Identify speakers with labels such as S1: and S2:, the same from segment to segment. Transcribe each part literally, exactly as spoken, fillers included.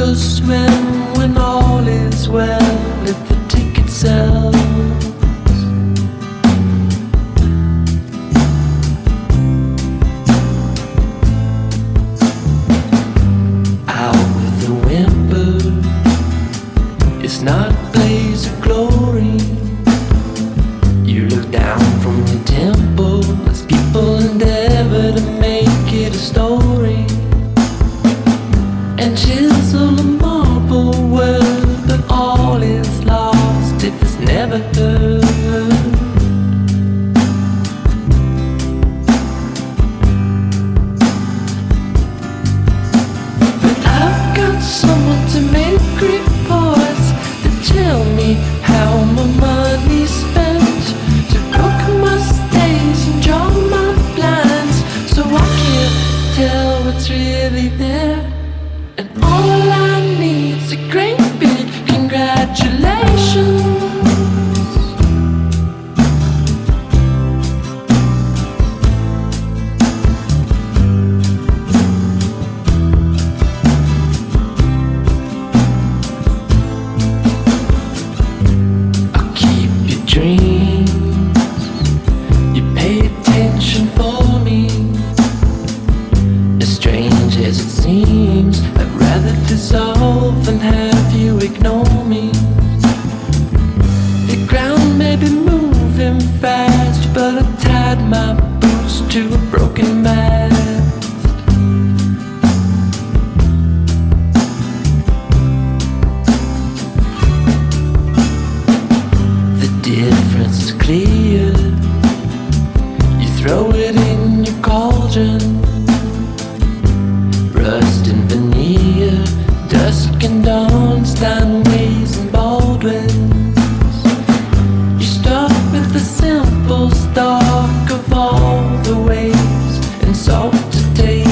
S1: swim when all is well, if the ticket sells. Out with a whimper, it's not a blaze of glory. You look down from your temple as people endeavor to make it a story and chisel a marble world, but all is lost if it's never heard. But I've got someone to make reports that tell me how my money's spent, to book my stays and draw my blinds, so I can't tell what's really there. And all I need's a great big congratulations. I'll keep your dreams, you pay attention for me. As strange as it seems, I'd rather dissolve than have you ignore me. The ground may be moving fast, but I tied my boots to a broken mast. The difference is clear. You throw it in your cauldron, rust and veneer, dusk and dawn, Steinways and Baldwins. You start with the simple stock of all the ways and salt to taste.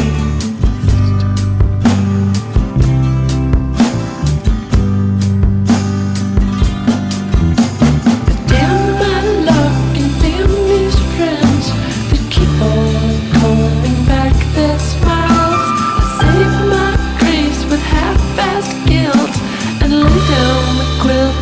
S1: Damn my luck and damn these friends that keep on coming back their smiles. I save my grace with half-assed guilt and lay down the quilt